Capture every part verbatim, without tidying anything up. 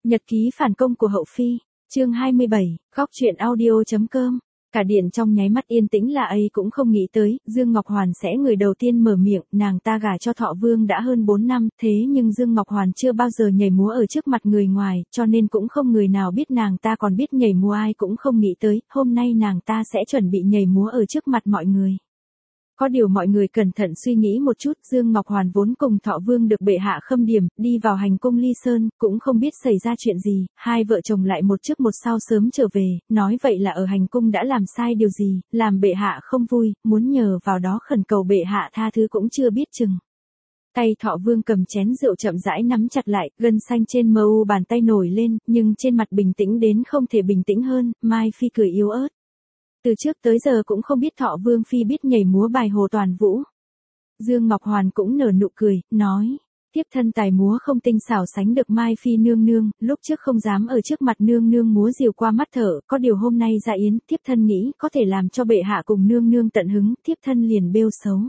Nhật ký phản công của hậu phi, chương hai mươi bảy, góc truyện audio.com. Cả điện trong nháy mắt yên tĩnh là ấy cũng không nghĩ tới, Dương Ngọc Hoàn sẽ người đầu tiên mở miệng, nàng ta gả cho Thọ Vương đã hơn bốn năm, thế nhưng Dương Ngọc Hoàn chưa bao giờ nhảy múa ở trước mặt người ngoài, cho nên cũng không người nào biết nàng ta còn biết nhảy múa, ai cũng không nghĩ tới, hôm nay nàng ta sẽ chuẩn bị nhảy múa ở trước mặt mọi người. Có điều mọi người cẩn thận suy nghĩ một chút, Dương Ngọc Hoàn vốn cùng Thọ Vương được bệ hạ khâm điểm, đi vào hành cung Ly Sơn, cũng không biết xảy ra chuyện gì, hai vợ chồng lại một trước một sau sớm trở về, nói vậy là ở hành cung đã làm sai điều gì, làm bệ hạ không vui, muốn nhờ vào đó khẩn cầu bệ hạ tha thứ cũng chưa biết chừng. Tay Thọ Vương cầm chén rượu chậm rãi nắm chặt lại, gân xanh trên mờ u bàn tay nổi lên, nhưng trên mặt bình tĩnh đến không thể bình tĩnh hơn, Mai Phi cười yếu ớt. Từ trước tới giờ cũng không biết Thọ Vương Phi biết nhảy múa bài Hồ Toàn Vũ. Dương Ngọc Hoàn cũng nở nụ cười, nói, tiếp thân tài múa không tinh xảo sánh được Mai Phi nương nương, lúc trước không dám ở trước mặt nương nương múa rìu qua mắt thở, có điều hôm nay ra yến, tiếp thân nghĩ có thể làm cho bệ hạ cùng nương nương tận hứng, tiếp thân liền bêu xấu.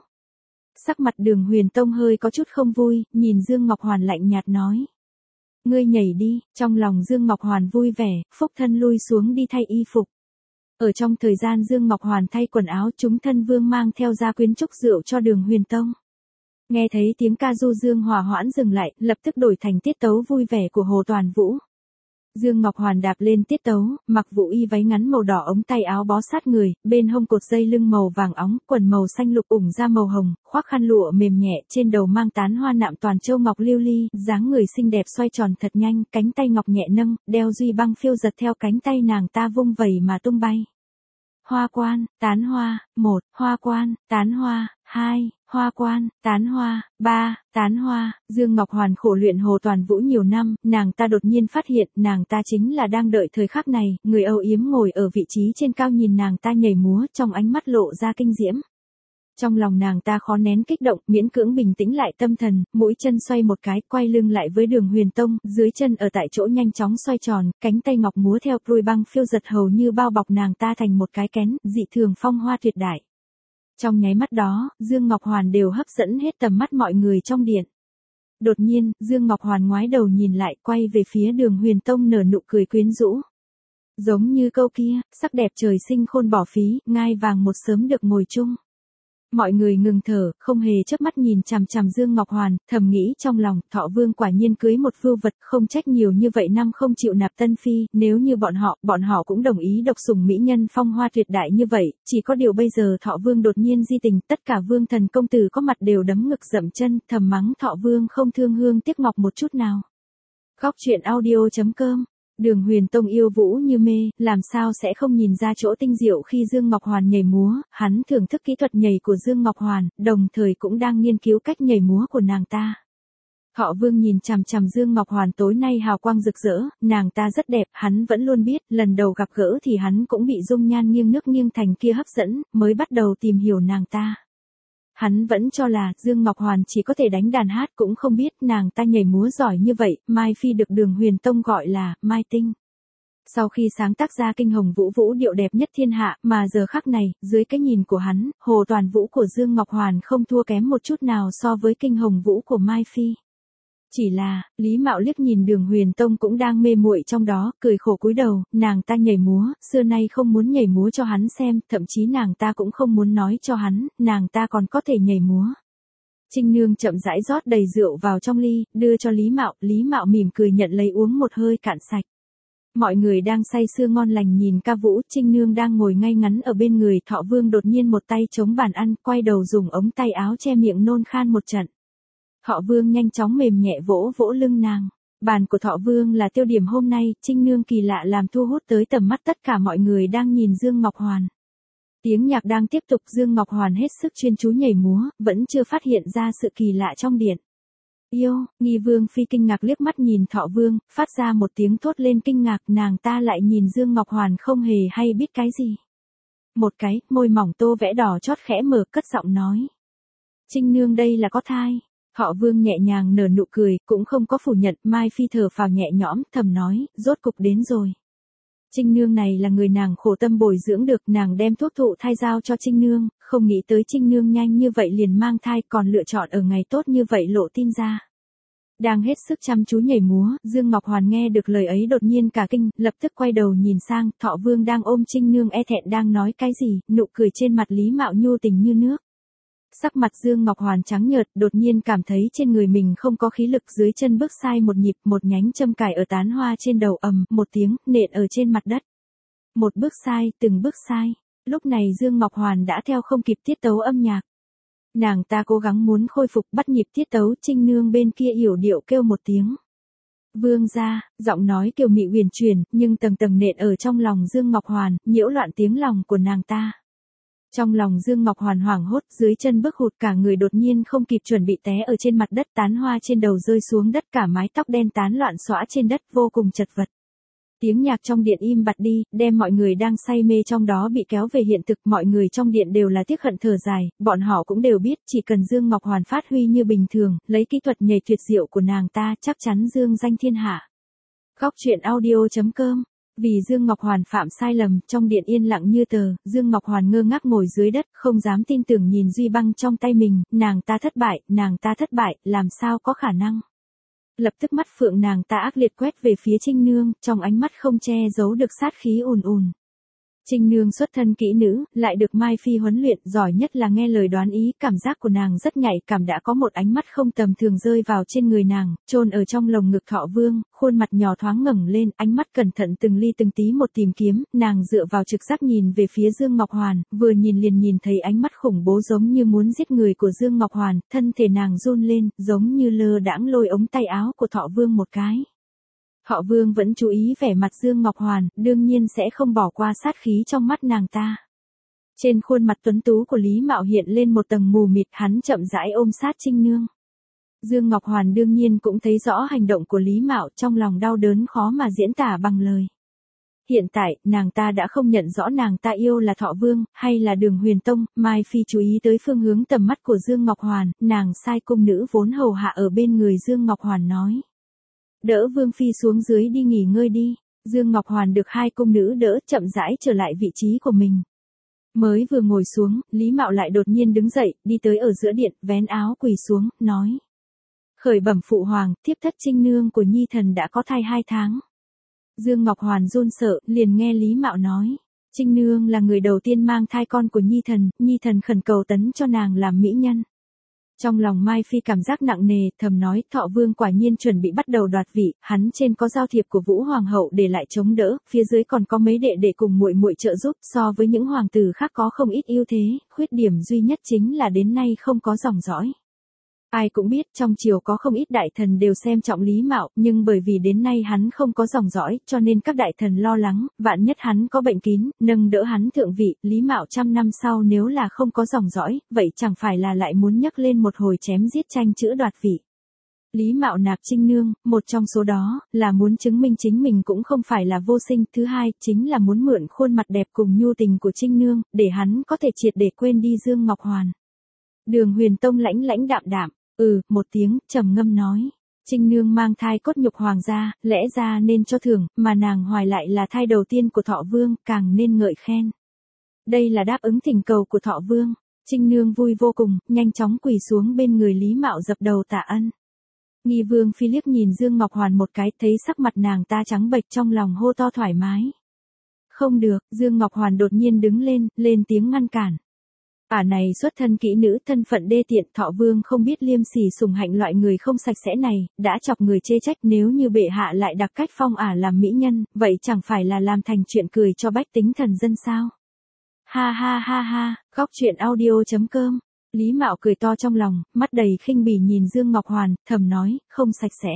Sắc mặt Đường Huyền Tông hơi có chút không vui, nhìn Dương Ngọc Hoàn lạnh nhạt nói. Ngươi nhảy đi, trong lòng Dương Ngọc Hoàn vui vẻ, phúc thân lui xuống đi thay y phục. Ở trong thời gian Dương Ngọc Hoàn thay quần áo, chúng thân vương mang theo gia quyến chúc rượu cho Đường Huyền Tông. Nghe thấy tiếng ca du Dương hòa hoãn dừng lại, lập tức đổi thành tiết tấu vui vẻ của Hồ Toàn Vũ. Dương Ngọc Hoàn đạp lên tiết tấu, mặc vũ y váy ngắn màu đỏ ống tay áo bó sát người, bên hông cột dây lưng màu vàng óng, quần màu xanh lục ủng da màu hồng, khoác khăn lụa mềm nhẹ, trên đầu mang tán hoa nạm toàn châu ngọc lưu ly, dáng người xinh đẹp xoay tròn thật nhanh, cánh tay ngọc nhẹ nâng, đeo duy băng phiêu giật theo cánh tay nàng ta vung vẩy mà tung bay. Hoa quan, tán hoa, một, hoa quan, tán hoa, hai, hoa quan, tán hoa, ba, tán hoa. Dương Ngọc Hoàn khổ luyện Hồ Toàn Vũ nhiều năm, nàng ta đột nhiên phát hiện, nàng ta chính là đang đợi thời khắc này, người âu yếm ngồi ở vị trí trên cao nhìn nàng ta nhảy múa, trong ánh mắt lộ ra kinh diễm. Trong lòng nàng ta khó nén kích động, miễn cưỡng bình tĩnh lại tâm thần, mũi chân xoay một cái, quay lưng lại với Đường Huyền Tông, dưới chân ở tại chỗ nhanh chóng xoay tròn, cánh tay ngọc múa theo ruồi băng phiêu giật hầu như bao bọc nàng ta thành một cái kén, dị thường phong hoa tuyệt đại. Trong nháy mắt đó, Dương Ngọc Hoàn đều hấp dẫn hết tầm mắt mọi người trong điện. Đột nhiên, Dương Ngọc Hoàn ngoái đầu nhìn lại, quay về phía Đường Huyền Tông nở nụ cười quyến rũ. Giống như câu kia, sắc đẹp trời sinh khôn bỏ phí, ngai vàng một sớm được ngồi chung. Mọi người ngừng thở, không hề chớp mắt nhìn chằm chằm Dương Ngọc Hoàn, thầm nghĩ trong lòng, Thọ Vương quả nhiên cưới một vưu vật, không trách nhiều như vậy năm không chịu nạp tân phi, nếu như bọn họ, bọn họ cũng đồng ý độc sủng mỹ nhân phong hoa tuyệt đại như vậy, chỉ có điều bây giờ Thọ Vương đột nhiên di tình, tất cả vương thần công tử có mặt đều đấm ngực dậm chân, thầm mắng Thọ Vương không thương hương tiếc ngọc một chút nào. Góc truyện audio.com. Đường Huyền Tông yêu vũ như mê, làm sao sẽ không nhìn ra chỗ tinh diệu khi Dương Ngọc Hoàn nhảy múa, hắn thưởng thức kỹ thuật nhảy của Dương Ngọc Hoàn, đồng thời cũng đang nghiên cứu cách nhảy múa của nàng ta. Thọ Vương nhìn chằm chằm Dương Ngọc Hoàn tối nay hào quang rực rỡ, nàng ta rất đẹp, hắn vẫn luôn biết, lần đầu gặp gỡ thì hắn cũng bị dung nhan nghiêng nước nghiêng thành kia hấp dẫn, mới bắt đầu tìm hiểu nàng ta. Hắn vẫn cho là Dương Ngọc Hoàn chỉ có thể đánh đàn hát, cũng không biết nàng ta nhảy múa giỏi như vậy, Mai Phi được Đường Huyền Tông gọi là Mai Tinh. Sau khi sáng tác ra kinh hồng vũ vũ điệu đẹp nhất thiên hạ, mà giờ khắc này, dưới cái nhìn của hắn, Hồ Toàn Vũ của Dương Ngọc Hoàn không thua kém một chút nào so với kinh hồng vũ của Mai Phi. Chỉ là, Lý Mạo liếc nhìn Đường Huyền Tông cũng đang mê muội trong đó, cười khổ cúi đầu, nàng ta nhảy múa, xưa nay không muốn nhảy múa cho hắn xem, thậm chí nàng ta cũng không muốn nói cho hắn, nàng ta còn có thể nhảy múa. Trinh Nương chậm rãi rót đầy rượu vào trong ly, đưa cho Lý Mạo, Lý Mạo mỉm cười nhận lấy uống một hơi cạn sạch. Mọi người đang say sưa ngon lành nhìn ca vũ, Trinh Nương đang ngồi ngay ngắn ở bên người, Thọ Vương đột nhiên một tay chống bàn ăn, quay đầu dùng ống tay áo che miệng nôn khan một trận. Thọ Vương nhanh chóng mềm nhẹ vỗ vỗ lưng nàng. Bàn của Thọ Vương là tiêu điểm hôm nay, Trinh Nương kỳ lạ làm thu hút tới tầm mắt tất cả mọi người đang nhìn Dương Ngọc Hoàn. Tiếng nhạc đang tiếp tục, Dương Ngọc Hoàn hết sức chuyên chú nhảy múa, vẫn chưa phát hiện ra sự kỳ lạ trong điện. Yêu, Nghi Vương Phi kinh ngạc liếc mắt nhìn Thọ Vương, phát ra một tiếng thốt lên kinh ngạc, nàng ta lại nhìn Dương Ngọc Hoàn không hề hay biết cái gì. Một cái, môi mỏng tô vẽ đỏ chót khẽ mở, cất giọng nói. Trinh Nương đây là có thai. Thọ Vương nhẹ nhàng nở nụ cười, cũng không có phủ nhận, Mai Phi thở phào nhẹ nhõm, thầm nói, rốt cục đến rồi. Trinh Nương này là người nàng khổ tâm bồi dưỡng được, nàng đem thuốc thụ thai giao cho Trinh Nương, không nghĩ tới Trinh Nương nhanh như vậy liền mang thai, còn lựa chọn ở ngày tốt như vậy lộ tin ra. Đang hết sức chăm chú nhảy múa, Dương Ngọc Hoàn nghe được lời ấy đột nhiên cả kinh, lập tức quay đầu nhìn sang, Thọ Vương đang ôm Trinh Nương e thẹn đang nói cái gì, nụ cười trên mặt Lý Mạo nhu tình như nước. Sắc mặt Dương Ngọc Hoàn trắng nhợt, đột nhiên cảm thấy trên người mình không có khí lực, dưới chân bước sai một nhịp, một nhánh châm cài ở tán hoa trên đầu ầm, một tiếng, nện ở trên mặt đất. Một bước sai, từng bước sai. Lúc này Dương Ngọc Hoàn đã theo không kịp tiết tấu âm nhạc. Nàng ta cố gắng muốn khôi phục bắt nhịp tiết tấu, Trinh Nương bên kia yểu điệu kêu một tiếng. Vương gia, giọng nói kiều mị huyền chuyển, nhưng tầng tầng nện ở trong lòng Dương Ngọc Hoàn, nhiễu loạn tiếng lòng của nàng ta. Trong lòng Dương Ngọc Hoàn hoảng hốt, dưới chân bước hụt, cả người đột nhiên không kịp chuẩn bị té ở trên mặt đất, tán hoa trên đầu rơi xuống đất, cả mái tóc đen tán loạn xõa trên đất, vô cùng chật vật. Tiếng nhạc trong điện im bặt đi, đem mọi người đang say mê trong đó bị kéo về hiện thực, mọi người trong điện đều là tiếc hận thở dài, bọn họ cũng đều biết chỉ cần Dương Ngọc Hoàn phát huy như bình thường, lấy kỹ thuật nhảy tuyệt diệu của nàng ta chắc chắn dương danh thiên hạ. Góc truyện audio chấm com. Vì Dương Ngọc Hoàn phạm sai lầm, trong điện yên lặng như tờ, Dương Ngọc Hoàn ngơ ngác ngồi dưới đất, không dám tin tưởng nhìn duy băng trong tay mình, nàng ta thất bại, nàng ta thất bại, làm sao có khả năng. Lập tức mắt phượng nàng ta ác liệt quét về phía Trinh Nương, trong ánh mắt không che giấu được sát khí ùn ùn. Trinh Nương xuất thân kỹ nữ, lại được Mai Phi huấn luyện, giỏi nhất là nghe lời đoán ý, cảm giác của nàng rất nhạy cảm, đã có một ánh mắt không tầm thường rơi vào trên người nàng, chôn ở trong lồng ngực Thọ Vương, khuôn mặt nhỏ thoáng ngẩng lên, ánh mắt cẩn thận từng ly từng tí một tìm kiếm, nàng dựa vào trực giác nhìn về phía Dương Ngọc Hoàn, vừa nhìn liền nhìn thấy ánh mắt khủng bố giống như muốn giết người của Dương Ngọc Hoàn, thân thể nàng run lên, giống như lơ đãng lôi ống tay áo của Thọ Vương một cái. Thọ Vương vẫn chú ý vẻ mặt Dương Ngọc Hoàn, đương nhiên sẽ không bỏ qua sát khí trong mắt nàng ta. Trên khuôn mặt tuấn tú của Lý Mạo hiện lên một tầng mù mịt, hắn chậm rãi ôm sát Trinh Nương. Dương Ngọc Hoàn đương nhiên cũng thấy rõ hành động của Lý Mạo, trong lòng đau đớn khó mà diễn tả bằng lời. Hiện tại, nàng ta đã không nhận rõ nàng ta yêu là Thọ Vương, hay là Đường Huyền Tông, Mai Phi chú ý tới phương hướng tầm mắt của Dương Ngọc Hoàn, nàng sai cung nữ vốn hầu hạ ở bên người Dương Ngọc Hoàn nói. Đỡ Vương Phi xuống dưới đi nghỉ ngơi đi. Dương Ngọc Hoàn được hai cung nữ đỡ, chậm rãi trở lại vị trí của mình. Mới vừa ngồi xuống, Lý Mạo lại đột nhiên đứng dậy, đi tới ở giữa điện, vén áo quỳ xuống, nói. Khởi bẩm phụ hoàng, thiếp thất Trinh Nương của Nhi thần đã có thai hai tháng. Dương Ngọc Hoàn run sợ, liền nghe Lý Mạo nói. Trinh Nương là người đầu tiên mang thai con của Nhi thần, Nhi thần khẩn cầu tấn cho nàng làm mỹ nhân. Trong lòng Mai Phi cảm giác nặng nề, thầm nói, Thọ Vương quả nhiên chuẩn bị bắt đầu đoạt vị, hắn trên có giao thiệp của Vũ Hoàng hậu để lại chống đỡ, phía dưới còn có mấy đệ đệ cùng muội muội trợ giúp, so với những hoàng tử khác có không ít ưu thế, khuyết điểm duy nhất chính là đến nay không có dòng dõi. Ai cũng biết trong triều có không ít đại thần đều xem trọng Lý Mạo, nhưng bởi vì đến nay hắn không có dòng dõi, cho nên các đại thần lo lắng, vạn nhất hắn có bệnh kín, nâng đỡ hắn thượng vị, Lý Mạo trăm năm sau nếu là không có dòng dõi, vậy chẳng phải là lại muốn nhắc lên một hồi chém giết tranh chữ đoạt vị. Lý Mạo nạp Trinh Nương, một trong số đó, là muốn chứng minh chính mình cũng không phải là vô sinh, thứ hai, chính là muốn mượn khuôn mặt đẹp cùng nhu tình của Trinh Nương, để hắn có thể triệt để quên đi Dương Ngọc Hoàn. Đường Huyền Tông lãnh lãnh đạm đạm. Ừ, một tiếng, trầm ngâm nói. Trinh Nương mang thai cốt nhục hoàng gia, lẽ ra nên cho thưởng, mà nàng hoài lại là thai đầu tiên của Thọ Vương, càng nên ngợi khen. Đây là đáp ứng thỉnh cầu của Thọ Vương. Trinh Nương vui vô cùng, nhanh chóng quỳ xuống bên người Lý Mạo dập đầu tạ ân. Nghi Vương Phi liếc nhìn Dương Ngọc Hoàn một cái, thấy sắc mặt nàng ta trắng bệch, trong lòng hô to thoải mái. Không được, Dương Ngọc Hoàn đột nhiên đứng lên, lên tiếng ngăn cản. Ả này xuất thân kỹ nữ, thân phận đê tiện, Thọ Vương không biết liêm sỉ sủng hạnh loại người không sạch sẽ này, đã chọc người chê trách, nếu như bệ hạ lại đặc cách phong Ả làm mỹ nhân, vậy chẳng phải là làm thành chuyện cười cho bách tính thần dân sao? Ha ha ha ha, góc truyện audio chấm com. Lý Mạo cười to trong lòng, mắt đầy khinh bỉ nhìn Dương Ngọc Hoàn, thầm nói, không sạch sẽ.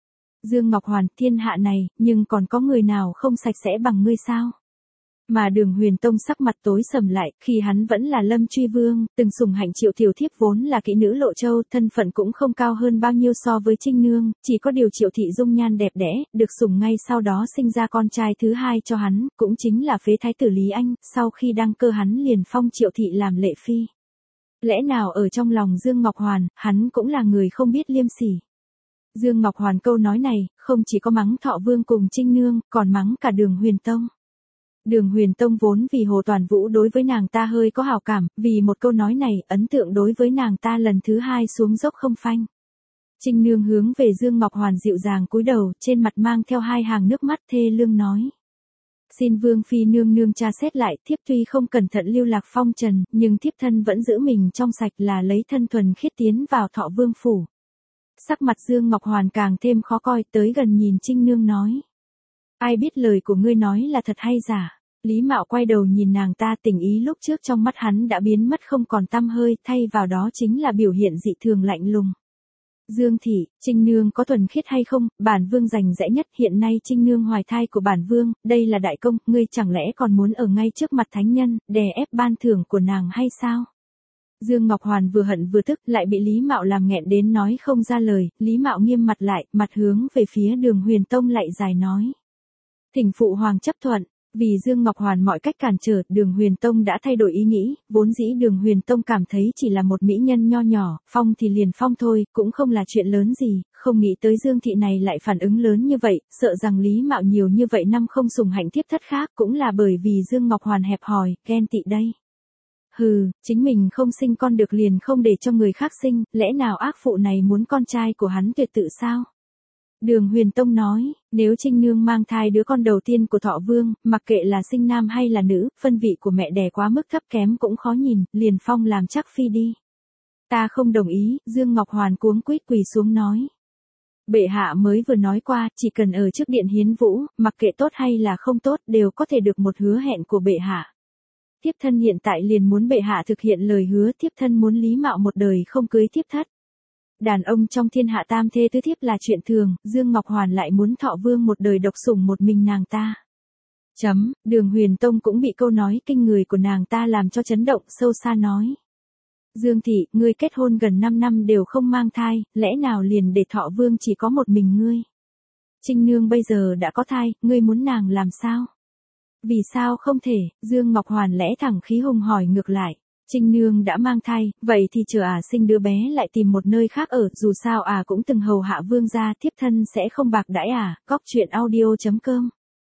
Dương Ngọc Hoàn, thiên hạ này, nhưng còn có người nào không sạch sẽ bằng ngươi sao? Mà Đường Huyền Tông sắc mặt tối sầm lại, khi hắn vẫn là Lâm Truy Vương, từng sủng hạnh Triệu Tiểu Thiếp vốn là kỹ nữ Lộ Châu, thân phận cũng không cao hơn bao nhiêu so với Trinh Nương, chỉ có điều Triệu Thị dung nhan đẹp đẽ, được sủng ngay sau đó sinh ra con trai thứ hai cho hắn, cũng chính là phế thái tử Lý Anh, sau khi đăng cơ hắn liền phong Triệu Thị làm lệ phi. Lẽ nào ở trong lòng Dương Ngọc Hoàn, hắn cũng là người không biết liêm sỉ. Dương Ngọc Hoàn câu nói này, không chỉ có mắng Thọ Vương cùng Trinh Nương, còn mắng cả Đường Huyền Tông. Đường Huyền Tông vốn vì Hồ Toàn Vũ đối với nàng ta hơi có hảo cảm, vì một câu nói này, ấn tượng đối với nàng ta lần thứ hai xuống dốc không phanh. Trinh Nương hướng về Dương Ngọc Hoàn dịu dàng cúi đầu, trên mặt mang theo hai hàng nước mắt thê lương nói. Xin Vương Phi nương nương tra xét lại, thiếp tuy không cẩn thận lưu lạc phong trần, nhưng thiếp thân vẫn giữ mình trong sạch là lấy thân thuần khiết tiến vào Thọ Vương phủ. Sắc mặt Dương Ngọc Hoàn càng thêm khó coi, tới gần nhìn Trinh Nương nói. Ai biết lời của ngươi nói là thật hay giả? Lý Mạo quay đầu nhìn nàng ta, tình ý lúc trước trong mắt hắn đã biến mất không còn tăm hơi, thay vào đó chính là biểu hiện dị thường lạnh lùng. Dương thị, Trinh Nương có thuần khiết hay không, bản vương rành rẽ nhất, hiện nay Trinh Nương hoài thai của bản vương, đây là đại công, ngươi chẳng lẽ còn muốn ở ngay trước mặt thánh nhân, đè ép ban thưởng của nàng hay sao? Dương Ngọc Hoàn vừa hận vừa tức, lại bị Lý Mạo làm nghẹn đến nói không ra lời, Lý Mạo nghiêm mặt lại, mặt hướng về phía Đường Huyền Tông lại dài nói. Thỉnh phụ hoàng chấp thuận. Vì Dương Ngọc Hoàn mọi cách cản trở, Đường Huyền Tông đã thay đổi ý nghĩ, vốn dĩ Đường Huyền Tông cảm thấy chỉ là một mỹ nhân nho nhỏ, phong thì liền phong thôi, cũng không là chuyện lớn gì, không nghĩ tới Dương thị này lại phản ứng lớn như vậy, sợ rằng Lý Mạo nhiều như vậy năm không sủng hạnh thiếp thất khác cũng là bởi vì Dương Ngọc Hoàn hẹp hòi, ghen tị đây. Hừ, chính mình không sinh con được liền không để cho người khác sinh, lẽ nào ác phụ này muốn con trai của hắn tuyệt tự sao? Đường Huyền Tông nói, nếu Trinh Nương mang thai đứa con đầu tiên của Thọ Vương, mặc kệ là sinh nam hay là nữ, phân vị của mẹ đẻ quá mức thấp kém cũng khó nhìn, liền phong làm chắc phi đi. Ta không đồng ý, Dương Ngọc Hoàn cuống quýt quỳ xuống nói. Bệ hạ mới vừa nói qua, chỉ cần ở trước điện hiến vũ, mặc kệ tốt hay là không tốt, đều có thể được một hứa hẹn của bệ hạ. Thiếp thân hiện tại liền muốn bệ hạ thực hiện lời hứa, thiếp thân muốn Lý Mạo một đời không cưới thiếp thất. Đàn ông trong thiên hạ tam thê tứ thiếp là chuyện thường, Dương Ngọc Hoàn lại muốn Thọ Vương một đời độc sủng một mình nàng ta. Chấm, Đường Huyền Tông cũng bị câu nói kinh người của nàng ta làm cho chấn động, sâu xa nói. Dương thị, ngươi kết hôn gần năm năm đều không mang thai, lẽ nào liền để Thọ Vương chỉ có một mình ngươi? Trinh Nương bây giờ đã có thai, ngươi muốn nàng làm sao? Vì sao không thể? Dương Ngọc Hoàn lẽ thẳng khí hùng hỏi ngược lại. Trinh Nương đã mang thai, vậy thì chờ ả à sinh đứa bé lại tìm một nơi khác ở, dù sao ả à cũng từng hầu hạ vương gia, thiếp thân sẽ không bạc đãi ả, à. Góc truyện audio chấm com.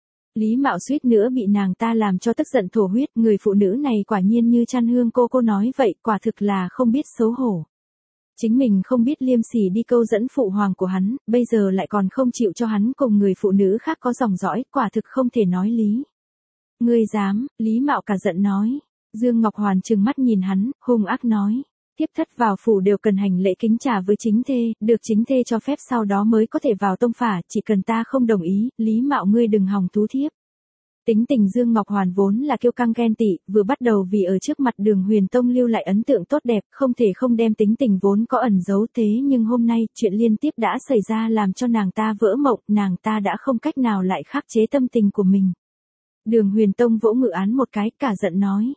Lý Mạo suýt nữa bị nàng ta làm cho tức giận thổ huyết, người phụ nữ này quả nhiên như Chăn Hương cô cô nói vậy, quả thực là không biết xấu hổ. Chính mình không biết liêm sỉ đi câu dẫn phụ hoàng của hắn, bây giờ lại còn không chịu cho hắn cùng người phụ nữ khác có dòng dõi, quả thực không thể nói lý. Ngươi dám, Lý Mạo cả giận nói. Dương Ngọc Hoàn trừng mắt nhìn hắn, hung ác nói. Thiếp thất vào phủ đều cần hành lễ kính trà với chính thê, được chính thê cho phép sau đó mới có thể vào tông phả, chỉ cần ta không đồng ý, Lý Mạo ngươi đừng hòng thú thiếp. Tính tình Dương Ngọc Hoàn vốn là kiêu căng ghen tị, vừa bắt đầu vì ở trước mặt Đường Huyền Tông lưu lại ấn tượng tốt đẹp, không thể không đem tính tình vốn có ẩn giấu, thế nhưng hôm nay, chuyện liên tiếp đã xảy ra làm cho nàng ta vỡ mộng, nàng ta đã không cách nào lại khắc chế tâm tình của mình. Đường Huyền Tông vỗ ngự án một cái, cả giận nói.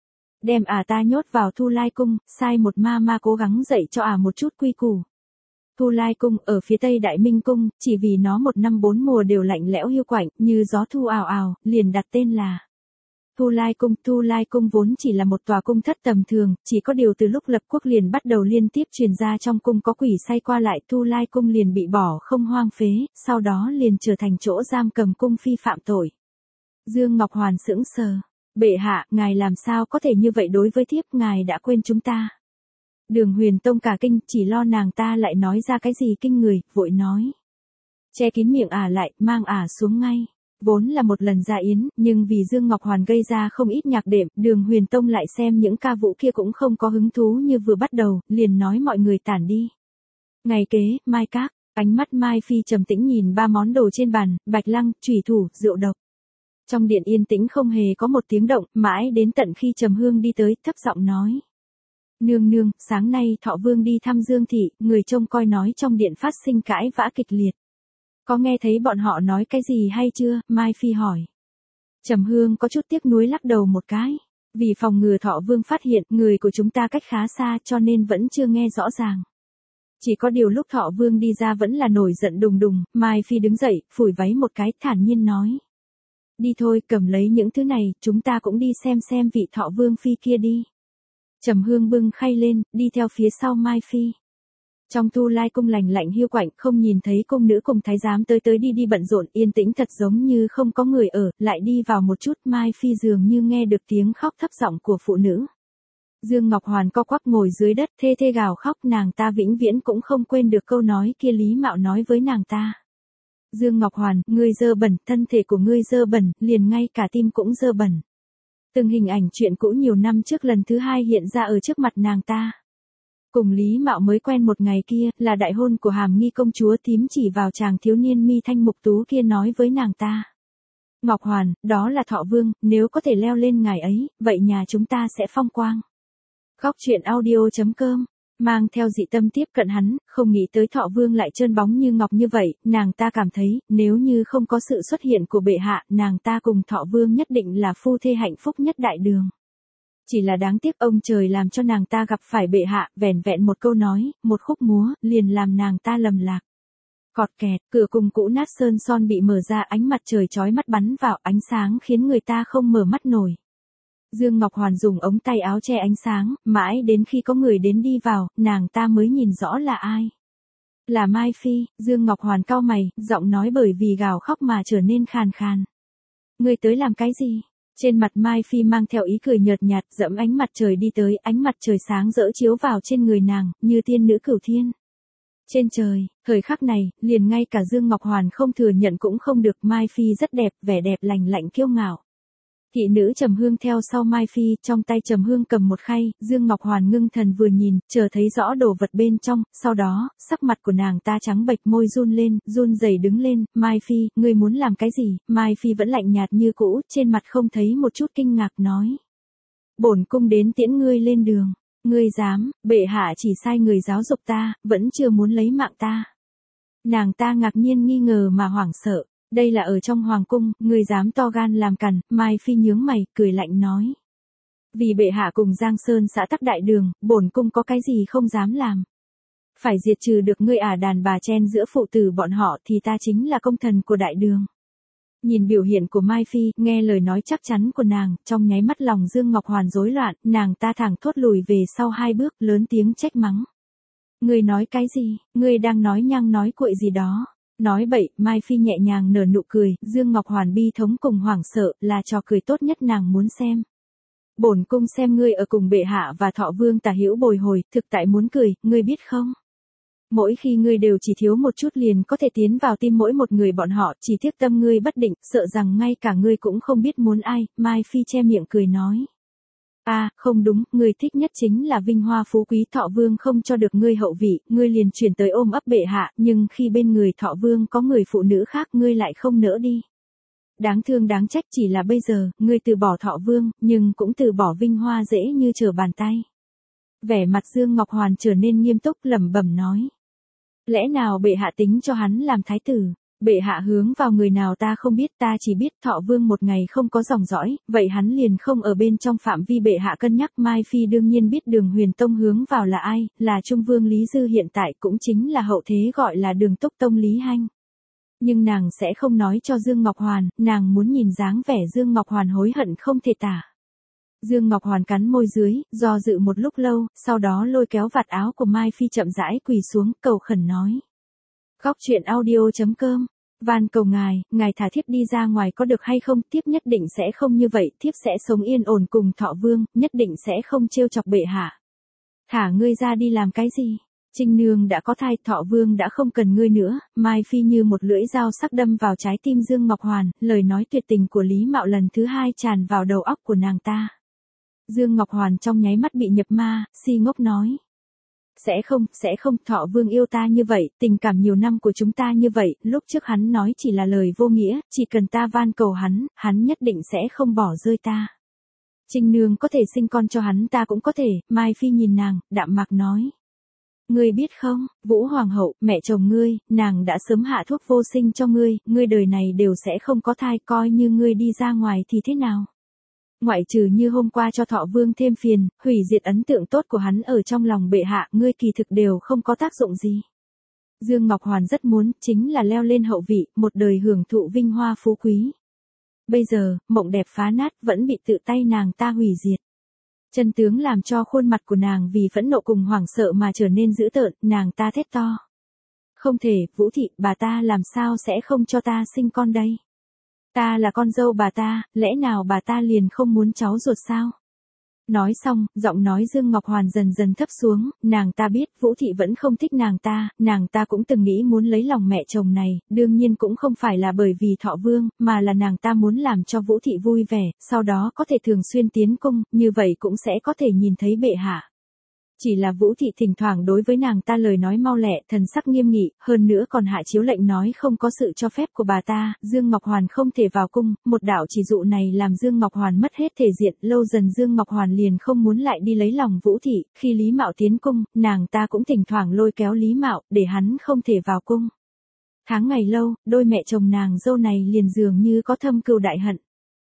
Đem ả à ta nhốt vào Thu Lai Cung, sai một ma ma cố gắng dạy cho ả à một chút quy củ. Thu Lai Cung ở phía tây Đại Minh Cung, chỉ vì nó một năm bốn mùa đều lạnh lẽo hiu quạnh, như gió thu ào ào, liền đặt tên là Thu Lai Cung. Thu Lai Cung vốn chỉ là một tòa cung thất tầm thường, chỉ có điều từ lúc lập quốc liền bắt đầu liên tiếp truyền ra trong cung có quỷ sai qua lại, Thu Lai Cung liền bị bỏ không hoang phế, sau đó liền trở thành chỗ giam cầm cung phi phạm tội. Dương Ngọc Hoàn sững sờ. Bệ hạ, ngài làm sao có thể như vậy đối với thiếp, ngài đã quên chúng ta. Đường Huyền Tông cả kinh, chỉ lo nàng ta lại nói ra cái gì kinh người, vội nói. Che kín miệng ả lại, mang ả xuống ngay. Vốn là một lần ra yến, nhưng vì Dương Ngọc Hoàn gây ra không ít nhạc đệm, Đường Huyền Tông lại xem những ca vũ kia cũng không có hứng thú như vừa bắt đầu, liền nói mọi người tản đi. Ngày kế, Mai Các, ánh mắt Mai Phi trầm tĩnh nhìn ba món đồ trên bàn, bạch lăng, chủy thủ, rượu độc. Trong điện yên tĩnh không hề có một tiếng động, mãi đến tận khi Trầm Hương đi tới, thấp giọng nói. Nương nương, sáng nay Thọ Vương đi thăm Dương thị, người trông coi nói trong điện phát sinh cãi vã kịch liệt. Có nghe thấy bọn họ nói cái gì hay chưa? Mai Phi hỏi. Trầm Hương có chút tiếc nuối lắc đầu một cái. Vì phòng ngừa Thọ Vương phát hiện, người của chúng ta cách khá xa cho nên vẫn chưa nghe rõ ràng. Chỉ có điều lúc Thọ Vương đi ra vẫn là nổi giận đùng đùng, Mai Phi đứng dậy, phủi váy một cái, thản nhiên nói. Đi thôi, cầm lấy những thứ này, chúng ta cũng đi xem xem vị Thọ Vương Phi kia đi. Trầm Hương bưng khay lên, đi theo phía sau Mai Phi. Trong Thu Lai Cung lành lạnh hiu quạnh, không nhìn thấy cung nữ cùng thái giám tới tới đi đi bận rộn, yên tĩnh thật giống như không có người ở, lại đi vào một chút, Mai Phi dường như nghe được tiếng khóc thấp giọng của phụ nữ. Dương Ngọc Hoàn co quắp ngồi dưới đất thê thê gào khóc, nàng ta vĩnh viễn cũng không quên được câu nói kia Lý Mạo nói với nàng ta. Dương Ngọc Hoàn, ngươi dơ bẩn, thân thể của ngươi dơ bẩn, liền ngay cả tim cũng dơ bẩn. Từng hình ảnh chuyện cũ nhiều năm trước lần thứ hai hiện ra ở trước mặt nàng ta. Cùng Lý Mạo mới quen một ngày kia, là đại hôn của Hàm Nghi công chúa, tím chỉ vào chàng thiếu niên mi thanh mục tú kia nói với nàng ta. Ngọc Hoàn, đó là Thọ Vương, nếu có thể leo lên ngài ấy, vậy nhà chúng ta sẽ phong quang. Góc truyện audio chấm com, mang theo dị tâm tiếp cận hắn, không nghĩ tới Thọ Vương lại trơn bóng như ngọc như vậy, nàng ta cảm thấy, nếu như không có sự xuất hiện của bệ hạ, nàng ta cùng Thọ Vương nhất định là phu thê hạnh phúc nhất đại đường. Chỉ là đáng tiếc ông trời làm cho nàng ta gặp phải bệ hạ, vẻn vẹn một câu nói, một khúc múa, liền làm nàng ta lầm lạc. Cọt kẹt, cửa cung cũ nát sơn son bị mở ra, ánh mặt trời chói mắt bắn vào, ánh sáng khiến người ta không mở mắt nổi. Dương Ngọc Hoàn dùng ống tay áo che ánh sáng, mãi đến khi có người đến đi vào, nàng ta mới nhìn rõ là ai. Là Mai Phi. Dương Ngọc Hoàn cau mày, giọng nói bởi vì gào khóc mà trở nên khàn khàn. Ngươi tới làm cái gì? Trên mặt Mai Phi mang theo ý cười nhợt nhạt, dẫm ánh mặt trời đi tới, ánh mặt trời sáng rỡ chiếu vào trên người nàng, như tiên nữ cửu thiên. Trên trời, thời khắc này, liền ngay cả Dương Ngọc Hoàn không thừa nhận cũng không được, Mai Phi rất đẹp, vẻ đẹp lành lạnh kiêu ngạo. Thị nữ Trầm Hương theo sau Mai Phi, trong tay Trầm Hương cầm một khay, Dương Ngọc Hoàn ngưng thần vừa nhìn, chờ thấy rõ đồ vật bên trong, sau đó, sắc mặt của nàng ta trắng bệch, môi run lên, run rẩy đứng lên, Mai Phi, ngươi muốn làm cái gì? Mai Phi vẫn lạnh nhạt như cũ, trên mặt không thấy một chút kinh ngạc nói. Bổn cung đến tiễn ngươi lên đường. Ngươi dám, bệ hạ chỉ sai người giáo dục ta, vẫn chưa muốn lấy mạng ta. Nàng ta ngạc nhiên nghi ngờ mà hoảng sợ. Đây là ở trong hoàng cung, ngươi dám to gan làm cằn, Mai Phi nhướng mày, cười lạnh nói. Vì bệ hạ cùng Giang Sơn xã tắc đại đường, bổn cung có cái gì không dám làm. Phải diệt trừ được ngươi ả đàn bà chen giữa phụ tử bọn họ thì ta chính là công thần của đại đường. Nhìn biểu hiện của Mai Phi, nghe lời nói chắc chắn của nàng, trong nháy mắt lòng Dương Ngọc Hoàn rối loạn, nàng ta thẳng thốt lùi về sau hai bước, lớn tiếng trách mắng. Ngươi nói cái gì, ngươi đang nói nhăng nói cuội gì đó. Nói bậy, Mai Phi nhẹ nhàng nở nụ cười, Dương Ngọc Hoàn bi thống cùng hoảng sợ, là trò cười tốt nhất nàng muốn xem. Bổn cung xem ngươi ở cùng bệ hạ và Thọ Vương tả hữu bồi hồi, thực tại muốn cười, ngươi biết không? Mỗi khi ngươi đều chỉ thiếu một chút liền có thể tiến vào tim mỗi một người bọn họ, chỉ tiếc tâm ngươi bất định, sợ rằng ngay cả ngươi cũng không biết muốn ai, Mai Phi che miệng cười nói. À, không đúng, ngươi thích nhất chính là vinh hoa phú quý, Thọ Vương không cho được ngươi hậu vị, ngươi liền chuyển tới ôm ấp bệ hạ, nhưng khi bên người Thọ Vương có người phụ nữ khác ngươi lại không nỡ đi. Đáng thương đáng trách, chỉ là bây giờ, ngươi từ bỏ Thọ Vương, nhưng cũng từ bỏ vinh hoa dễ như trở bàn tay. Vẻ mặt Dương Ngọc Hoàn trở nên nghiêm túc, lẩm bẩm nói. Lẽ nào bệ hạ tính cho hắn làm thái tử? Bệ hạ hướng vào người nào ta không biết, ta chỉ biết Thọ Vương một ngày không có dòng dõi, vậy hắn liền không ở bên trong phạm vi bệ hạ cân nhắc. Mai Phi đương nhiên biết Đường Huyền Tông hướng vào là ai, là Trung Vương Lý Dư, hiện tại cũng chính là hậu thế gọi là Đường Túc Tông Lý Hanh. Nhưng nàng sẽ không nói cho Dương Ngọc Hoàn, nàng muốn nhìn dáng vẻ Dương Ngọc Hoàn hối hận không thể tả. Dương Ngọc Hoàn cắn môi dưới, do dự một lúc lâu, sau đó lôi kéo vạt áo của Mai Phi chậm rãi quỳ xuống, cầu khẩn nói. Góc truyện audio chấm com, van cầu ngài, ngài thả thiếp đi ra ngoài có được hay không, thiếp nhất định sẽ không như vậy, thiếp sẽ sống yên ổn cùng Thọ Vương, nhất định sẽ không trêu chọc bệ hạ. Thả ngươi ra đi làm cái gì? Trinh Nương đã có thai, Thọ Vương đã không cần ngươi nữa. Mai Phi như một lưỡi dao sắc đâm vào trái tim Dương Ngọc Hoàn, lời nói tuyệt tình của Lý Mạo lần thứ hai tràn vào đầu óc của nàng ta. Dương Ngọc Hoàn trong nháy mắt bị nhập ma, si ngốc nói. Sẽ không, sẽ không, Thọ Vương yêu ta như vậy, tình cảm nhiều năm của chúng ta như vậy, lúc trước hắn nói chỉ là lời vô nghĩa, chỉ cần ta van cầu hắn, hắn nhất định sẽ không bỏ rơi ta. Trinh Nương có thể sinh con cho hắn, ta cũng có thể. Mai Phi nhìn nàng, đạm mạc nói. Ngươi biết không, Vũ Hoàng hậu, mẹ chồng ngươi, nàng đã sớm hạ thuốc vô sinh cho ngươi, ngươi đời này đều sẽ không có thai, coi như ngươi đi ra ngoài thì thế nào? Ngoại trừ như hôm qua cho Thọ Vương thêm phiền, hủy diệt ấn tượng tốt của hắn ở trong lòng bệ hạ, ngươi kỳ thực đều không có tác dụng gì. Dương Ngọc Hoàn rất muốn, chính là leo lên hậu vị, một đời hưởng thụ vinh hoa phú quý. Bây giờ, mộng đẹp phá nát, vẫn bị tự tay nàng ta hủy diệt. Chân tướng làm cho khuôn mặt của nàng vì phẫn nộ cùng hoảng sợ mà trở nên dữ tợn, nàng ta thét to. Không thể, Vũ thị, bà ta làm sao sẽ không cho ta sinh con đây? Ta là con dâu bà ta, lẽ nào bà ta liền không muốn cháu ruột sao? Nói xong, giọng nói Dương Ngọc Hoàn dần dần thấp xuống, nàng ta biết Vũ Thị vẫn không thích nàng ta, nàng ta cũng từng nghĩ muốn lấy lòng mẹ chồng này, đương nhiên cũng không phải là bởi vì Thọ Vương, mà là nàng ta muốn làm cho Vũ Thị vui vẻ, sau đó có thể thường xuyên tiến cung, như vậy cũng sẽ có thể nhìn thấy bệ hạ. Chỉ là Vũ Thị thỉnh thoảng đối với nàng ta lời nói mau lẹ, thần sắc nghiêm nghị, hơn nữa còn hạ chiếu lệnh nói không có sự cho phép của bà ta, Dương Ngọc Hoàn không thể vào cung, một đạo chỉ dụ này làm Dương Ngọc Hoàn mất hết thể diện, lâu dần Dương Ngọc Hoàn liền không muốn lại đi lấy lòng Vũ Thị, khi Lý Mạo tiến cung, nàng ta cũng thỉnh thoảng lôi kéo Lý Mạo, để hắn không thể vào cung. Tháng ngày lâu, đôi mẹ chồng nàng dâu này liền dường như có thâm cừu đại hận.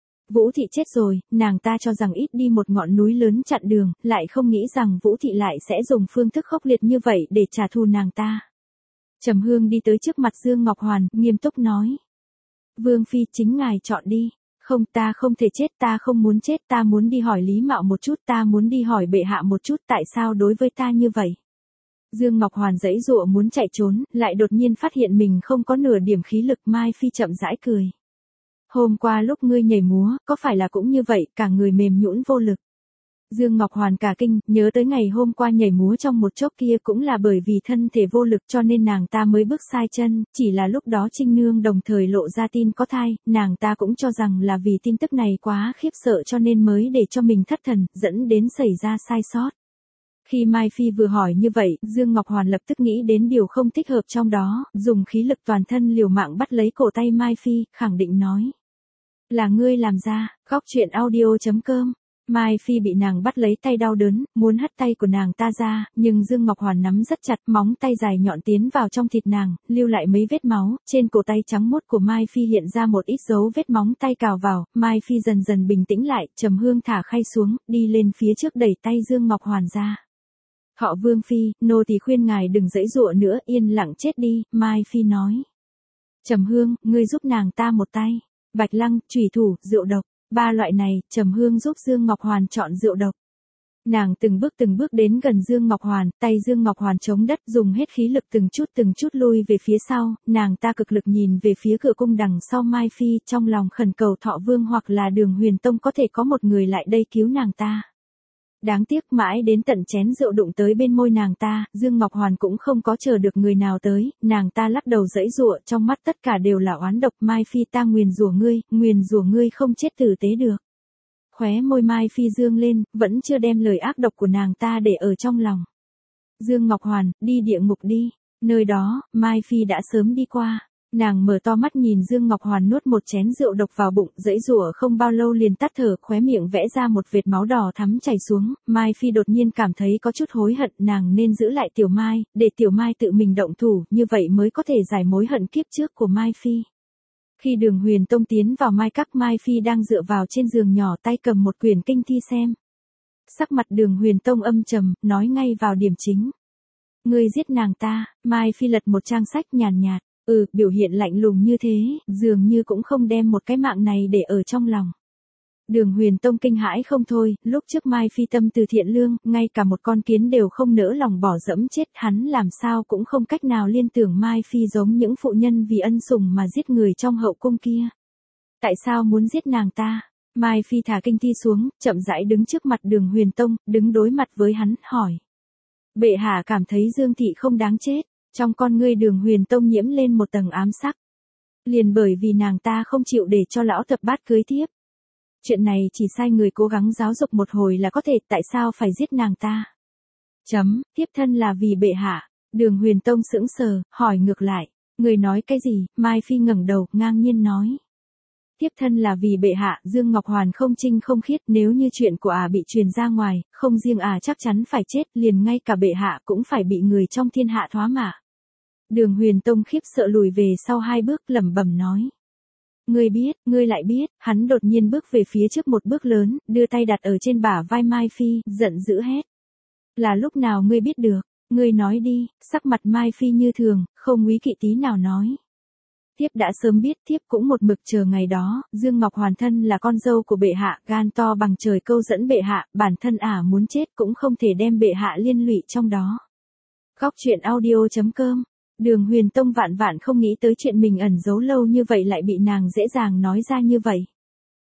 Vũ Thị chết rồi, nàng ta cho rằng ít đi một ngọn núi lớn chặn đường, lại không nghĩ rằng Vũ Thị lại sẽ dùng phương thức khốc liệt như vậy để trả thù nàng ta. Trầm Hương đi tới trước mặt Dương Ngọc Hoàn, nghiêm túc nói. Vương Phi chính ngài chọn đi. Không, ta không thể chết, ta không muốn chết, ta muốn đi hỏi Lý Mạo một chút, ta muốn đi hỏi bệ hạ một chút tại sao đối với ta như vậy. Dương Ngọc Hoàn giãy giụa muốn chạy trốn, lại đột nhiên phát hiện mình không có nửa điểm khí lực. Mai Phi chậm rãi cười. Hôm qua lúc ngươi nhảy múa, có phải là cũng như vậy, cả người mềm nhũn vô lực. Dương Ngọc Hoàn cả kinh, nhớ tới ngày hôm qua nhảy múa trong một chốc kia cũng là bởi vì thân thể vô lực cho nên nàng ta mới bước sai chân, chỉ là lúc đó Trinh Nương đồng thời lộ ra tin có thai, nàng ta cũng cho rằng là vì tin tức này quá khiếp sợ cho nên mới để cho mình thất thần, dẫn đến xảy ra sai sót. Khi Mai Phi vừa hỏi như vậy, Dương Ngọc Hoàn lập tức nghĩ đến điều không thích hợp trong đó, dùng khí lực toàn thân liều mạng bắt lấy cổ tay Mai Phi, khẳng định nói. Là ngươi làm ra, góc truyện audio chấm com. Mai Phi bị nàng bắt lấy tay đau đớn, muốn hất tay của nàng ta ra, nhưng Dương Ngọc Hoàn nắm rất chặt, móng tay dài nhọn tiến vào trong thịt nàng, lưu lại mấy vết máu, trên cổ tay trắng muốt của Mai Phi hiện ra một ít dấu vết móng tay cào vào, Mai Phi dần dần bình tĩnh lại, Trầm Hương thả khay xuống, đi lên phía trước đẩy tay Dương Ngọc Hoàn ra. Họ Vương Phi, nô tỳ khuyên ngài đừng giãy giụa nữa, yên lặng chết đi, Mai Phi nói. Trầm Hương, ngươi giúp nàng ta một tay. Bạch lăng, chủy thủ, rượu độc, ba loại này, Trầm Hương giúp Dương Ngọc Hoàn chọn rượu độc. Nàng từng bước từng bước đến gần Dương Ngọc Hoàn, tay Dương Ngọc Hoàn chống đất dùng hết khí lực từng chút từng chút lui về phía sau, nàng ta cực lực nhìn về phía cửa cung đằng sau Mai Phi, trong lòng khẩn cầu Thọ Vương hoặc là Đường Huyền Tông có thể có một người lại đây cứu nàng ta. Đáng tiếc mãi đến tận chén rượu đụng tới bên môi nàng ta, Dương Ngọc Hoàn cũng không có chờ được người nào tới, nàng ta lắc đầu giãy giụa, trong mắt tất cả đều là oán độc. Mai Phi, ta nguyền rủa ngươi, nguyền rủa ngươi không chết tử tế được. Khóe môi Mai Phi dương lên, vẫn chưa đem lời ác độc của nàng ta để ở trong lòng. Dương Ngọc Hoàn, đi địa ngục đi, nơi đó, Mai Phi đã sớm đi qua. Nàng mở to mắt nhìn Dương Ngọc Hoàn nuốt một chén rượu độc vào bụng, giãy giụa không bao lâu liền tắt thở, khóe miệng vẽ ra một vệt máu đỏ thắm chảy xuống, Mai Phi đột nhiên cảm thấy có chút hối hận, nàng nên giữ lại Tiểu Mai, để Tiểu Mai tự mình động thủ, như vậy mới có thể giải mối hận kiếp trước của Mai Phi. Khi Đường Huyền Tông tiến vào Mai Các, Mai Phi đang dựa vào trên giường nhỏ tay cầm một quyển kinh thi xem. Sắc mặt Đường Huyền Tông âm trầm, nói ngay vào điểm chính. Ngươi giết nàng ta, Mai Phi lật một trang sách nhàn nhạt. Ừ, biểu hiện lạnh lùng như thế, dường như cũng không đem một cái mạng này để ở trong lòng. Đường Huyền Tông kinh hãi không thôi, lúc trước Mai Phi tâm từ thiện lương, ngay cả một con kiến đều không nỡ lòng bỏ dẫm chết, hắn làm sao cũng không cách nào liên tưởng Mai Phi giống những phụ nhân vì ân sủng mà giết người trong hậu cung kia. Tại sao muốn giết nàng ta? Mai Phi thả kinh thi xuống, chậm rãi đứng trước mặt Đường Huyền Tông, đứng đối mặt với hắn, hỏi. Bệ hạ cảm thấy Dương Thị không đáng chết. Trong con ngươi Đường Huyền Tông nhiễm lên một tầng ám sắc. Liền bởi vì nàng ta không chịu để cho lão thập bát cưới tiếp. Chuyện này chỉ sai người cố gắng giáo dục một hồi là có thể, tại sao phải giết nàng ta? Chấm, tiếp thân là vì bệ hạ. Đường Huyền Tông sững sờ, hỏi ngược lại. Người nói cái gì? Mai Phi ngẩng đầu, ngang nhiên nói. Tiếp thân là vì bệ hạ, Dương Ngọc Hoàn không trinh không khiết, nếu như chuyện của ả à bị truyền ra ngoài, không riêng ả à chắc chắn phải chết, liền ngay cả bệ hạ cũng phải bị người trong thiên hạ thoá mạ. Đường Huyền Tông khiếp sợ lùi về sau hai bước, lẩm bẩm nói. Ngươi biết, ngươi lại biết, hắn đột nhiên bước về phía trước một bước lớn, đưa tay đặt ở trên bả vai Mai Phi, giận dữ hét. Là lúc nào ngươi biết được, ngươi nói đi, sắc mặt Mai Phi như thường, không úy kỵ tí nào nói. Thiếp đã sớm biết, thiếp cũng một mực chờ ngày đó, Dương Ngọc Hoàn thân là con dâu của bệ hạ, gan to bằng trời câu dẫn bệ hạ, bản thân ả muốn chết cũng không thể đem bệ hạ liên lụy trong đó. Góc truyện audio chấm com. Đường Huyền Tông vạn vạn không nghĩ tới chuyện mình ẩn giấu lâu như vậy lại bị nàng dễ dàng nói ra như vậy.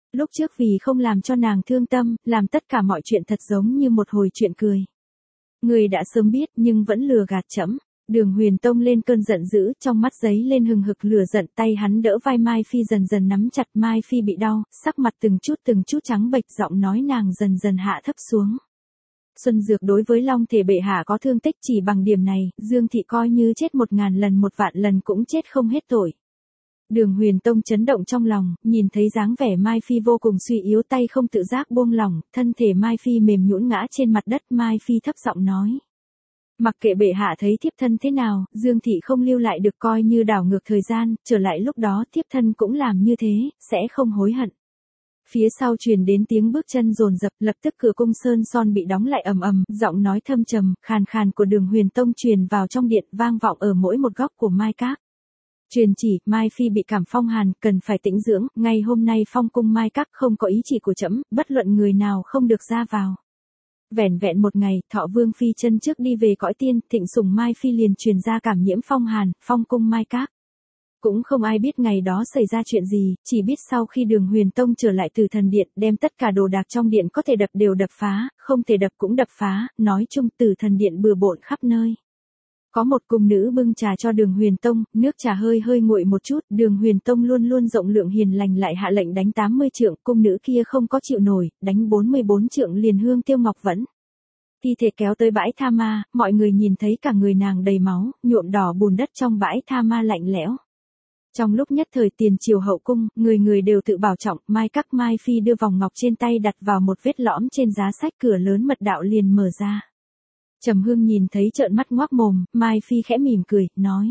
Lúc trước vì không làm cho nàng thương tâm, làm tất cả mọi chuyện thật giống như một hồi chuyện cười. Người đã sớm biết nhưng vẫn lừa gạt trẫm. Đường Huyền Tông lên cơn giận dữ, trong mắt giấy lên hừng hực lửa giận, tay hắn đỡ vai Mai Phi dần dần nắm chặt. Mai Phi bị đau, sắc mặt từng chút từng chút trắng bệch, giọng nói nàng dần dần hạ thấp xuống. Xuân Dược đối với Long Thể bệ hạ có thương tích, chỉ bằng điểm này, Dương thị coi như chết một ngàn lần một vạn lần cũng chết không hết tội. Đường Huyền Tông chấn động trong lòng, nhìn thấy dáng vẻ Mai Phi vô cùng suy yếu, tay không tự giác buông lỏng, thân thể Mai Phi mềm nhũn ngã trên mặt đất. Mai Phi thấp giọng nói. Mặc kệ bệ hạ thấy thiếp thân thế nào, Dương thị không lưu lại được, coi như đảo ngược thời gian, trở lại lúc đó thiếp thân cũng làm như thế, sẽ không hối hận. Phía sau truyền đến tiếng bước chân dồn dập, lập tức cửa cung sơn son bị đóng lại ầm ầm, giọng nói thâm trầm, khàn khàn của Đường Huyền Tông truyền vào trong điện, vang vọng ở mỗi một góc của Mai Các. Truyền chỉ, Mai Phi bị cảm phong hàn, cần phải tĩnh dưỡng, ngày hôm nay phong cung Mai Các không có ý chỉ của trẫm, bất luận người nào không được ra vào. Vẻn vẹn một ngày, Thọ Vương Phi chân trước đi về cõi tiên, thịnh sủng Mai Phi liền truyền ra cảm nhiễm phong hàn, phong cung Mai Các. Cũng không ai biết ngày đó xảy ra chuyện gì, chỉ biết sau khi Đường Huyền Tông trở lại từ thần điện, đem tất cả đồ đạc trong điện có thể đập đều đập phá, không thể đập cũng đập phá, nói chung từ thần điện bừa bộn khắp nơi. Có một cung nữ bưng trà cho Đường Huyền Tông, nước trà hơi hơi nguội một chút, Đường Huyền Tông luôn luôn rộng lượng hiền lành lại hạ lệnh đánh tám mươi trượng, cung nữ kia không có chịu nổi, đánh bốn mươi bốn trượng liền hương tiêu ngọc vẫn. Thi thể kéo tới bãi tha ma, mọi người nhìn thấy cả người nàng đầy máu, nhuộm đỏ bùn đất trong bãi tha ma lạnh lẽo. Trong lúc nhất thời tiền triều hậu cung, người người đều tự bảo trọng, Mai Các. Mai Phi đưa vòng ngọc trên tay đặt vào một vết lõm trên giá sách, cửa lớn mật đạo liền mở ra. Trầm Hương nhìn thấy trợn mắt ngoác mồm, Mai Phi khẽ mỉm cười, nói.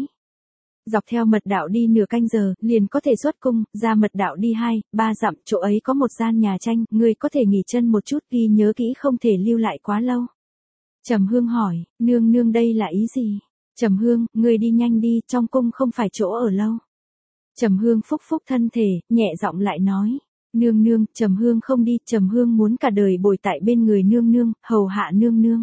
Dọc theo mật đạo đi nửa canh giờ, liền có thể xuất cung, ra mật đạo đi hai, ba dặm, chỗ ấy có một gian nhà tranh, người có thể nghỉ chân một chút, ghi nhớ kỹ không thể lưu lại quá lâu. Trầm Hương hỏi, nương nương đây là ý gì? Trầm Hương, người đi nhanh đi, trong cung không phải chỗ ở lâu. Trầm Hương phúc phúc thân thể, nhẹ giọng lại nói. Nương nương, Trầm Hương không đi, Trầm Hương muốn cả đời bồi tại bên người nương nương, hầu hạ nương nương.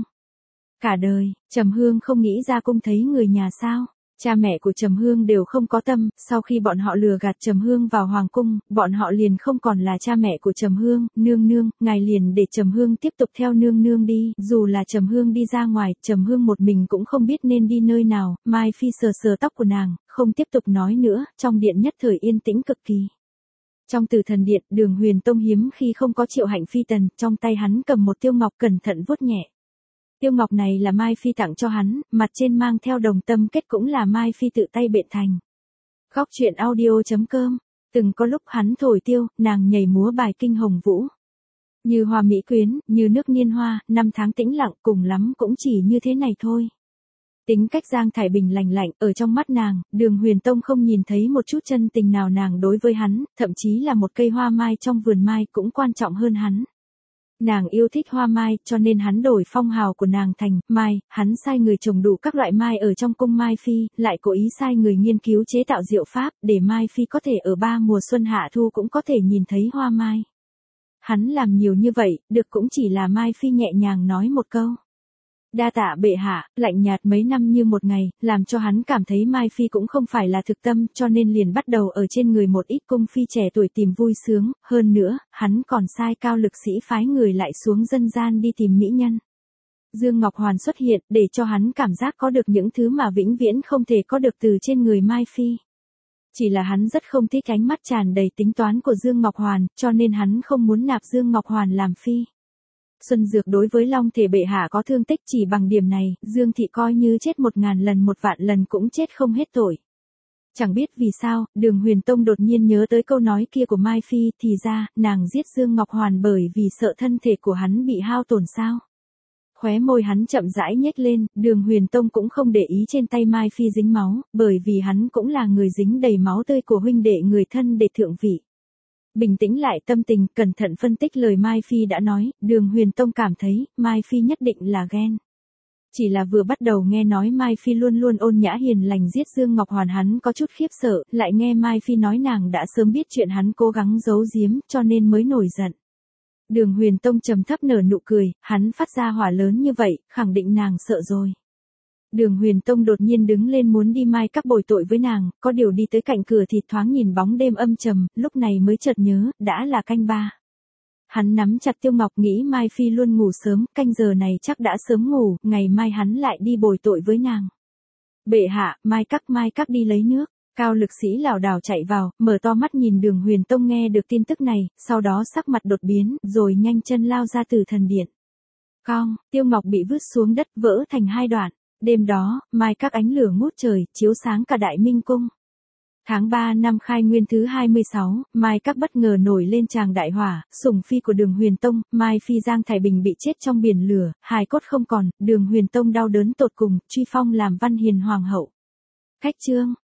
Cả đời, Trầm Hương không nghĩ ra cung thấy người nhà sao? Cha mẹ của Trầm Hương đều không có tâm, sau khi bọn họ lừa gạt Trầm Hương vào hoàng cung, bọn họ liền không còn là cha mẹ của Trầm Hương. Nương nương, ngài liền để Trầm Hương tiếp tục theo nương nương đi, dù là Trầm Hương đi ra ngoài, Trầm Hương một mình cũng không biết nên đi nơi nào. Mai Phi sờ sờ tóc của nàng, không tiếp tục nói nữa, trong điện nhất thời yên tĩnh cực kỳ. Trong Từ Thần điện, Đường Huyền Tông hiếm khi không có Triệu Hạnh Phi tần, trong tay hắn cầm một tiêu ngọc cẩn thận vuốt nhẹ. Tiêu ngọc này là Mai Phi tặng cho hắn, mặt trên mang theo đồng tâm kết cũng là Mai Phi tự tay bện thành. Góc truyện audio chấm com, từng có lúc hắn thổi tiêu, nàng nhảy múa bài kinh hồng vũ. Như hoa mỹ quyến, như nước niên hoa, năm tháng tĩnh lặng, cùng lắm cũng chỉ như thế này thôi. Tính cách Giang Thải Bình lành lạnh, ở trong mắt nàng, Đường Huyền Tông không nhìn thấy một chút chân tình nào nàng đối với hắn, thậm chí là một cây hoa mai trong vườn mai cũng quan trọng hơn hắn. Nàng yêu thích hoa mai, cho nên hắn đổi phong hào của nàng thành mai, hắn sai người trồng đủ các loại mai ở trong cung Mai Phi, lại cố ý sai người nghiên cứu chế tạo diệu pháp, để Mai Phi có thể ở ba mùa xuân hạ thu cũng có thể nhìn thấy hoa mai. Hắn làm nhiều như vậy, được cũng chỉ là Mai Phi nhẹ nhàng nói một câu. Đa tạ bệ hạ, lạnh nhạt mấy năm như một ngày, làm cho hắn cảm thấy Mai Phi cũng không phải là thực tâm, cho nên liền bắt đầu ở trên người một ít cung phi trẻ tuổi tìm vui sướng, hơn nữa, hắn còn sai cao lực sĩ phái người lại xuống dân gian đi tìm mỹ nhân. Dương Ngọc Hoàn xuất hiện, để cho hắn cảm giác có được những thứ mà vĩnh viễn không thể có được từ trên người Mai Phi. Chỉ là hắn rất không thích ánh mắt tràn đầy tính toán của Dương Ngọc Hoàn, cho nên hắn không muốn nạp Dương Ngọc Hoàn làm phi. Xuân Dược đối với Long Thể bệ hạ có thương tích, chỉ bằng điểm này, Dương thị coi như chết một ngàn lần một vạn lần cũng chết không hết tội. Chẳng biết vì sao, Đường Huyền Tông đột nhiên nhớ tới câu nói kia của Mai Phi, thì ra, nàng giết Dương Ngọc Hoàn bởi vì sợ thân thể của hắn bị hao tổn sao. Khóe môi hắn chậm rãi nhếch lên, Đường Huyền Tông cũng không để ý trên tay Mai Phi dính máu, bởi vì hắn cũng là người dính đầy máu tươi của huynh đệ người thân để thượng vị. Bình tĩnh lại tâm tình, cẩn thận phân tích lời Mai Phi đã nói, Đường Huyền Tông cảm thấy, Mai Phi nhất định là ghen. Chỉ là vừa bắt đầu nghe nói Mai Phi luôn luôn ôn nhã hiền lành giết Dương Ngọc Hoàn hắn có chút khiếp sợ, lại nghe Mai Phi nói nàng đã sớm biết chuyện hắn cố gắng giấu giếm, cho nên mới nổi giận. Đường Huyền Tông trầm thấp nở nụ cười, hắn phát ra hỏa lớn như vậy, khẳng định nàng sợ rồi. Đường Huyền Tông đột nhiên đứng lên muốn đi mai các bồi tội với nàng, có điều đi tới cạnh cửa thì thoáng nhìn bóng đêm âm trầm, lúc này mới chợt nhớ, đã là canh ba. Hắn nắm chặt Tiêu Ngọc nghĩ Mai Phi luôn ngủ sớm, canh giờ này chắc đã sớm ngủ, ngày mai hắn lại đi bồi tội với nàng. Bệ hạ, mai các mai các đi lấy nước. Cao lực sĩ lảo đảo chạy vào, mở to mắt nhìn Đường Huyền Tông nghe được tin tức này, sau đó sắc mặt đột biến, rồi nhanh chân lao ra từ thần điện. Cong, Tiêu Ngọc bị vứt xuống đất vỡ thành hai đoạn. Đêm đó, mai các ánh lửa ngút trời, chiếu sáng cả Đại Minh Cung. Tháng ba năm Khai Nguyên thứ hai mươi sáu, Mai Các bất ngờ nổi lên tràng đại hỏa, sủng phi của Đường Huyền Tông, Mai Phi Giang Thái Bình bị chết trong biển lửa, hài cốt không còn, Đường Huyền Tông đau đớn tột cùng, truy phong làm Văn Hiền Hoàng hậu. Cách chương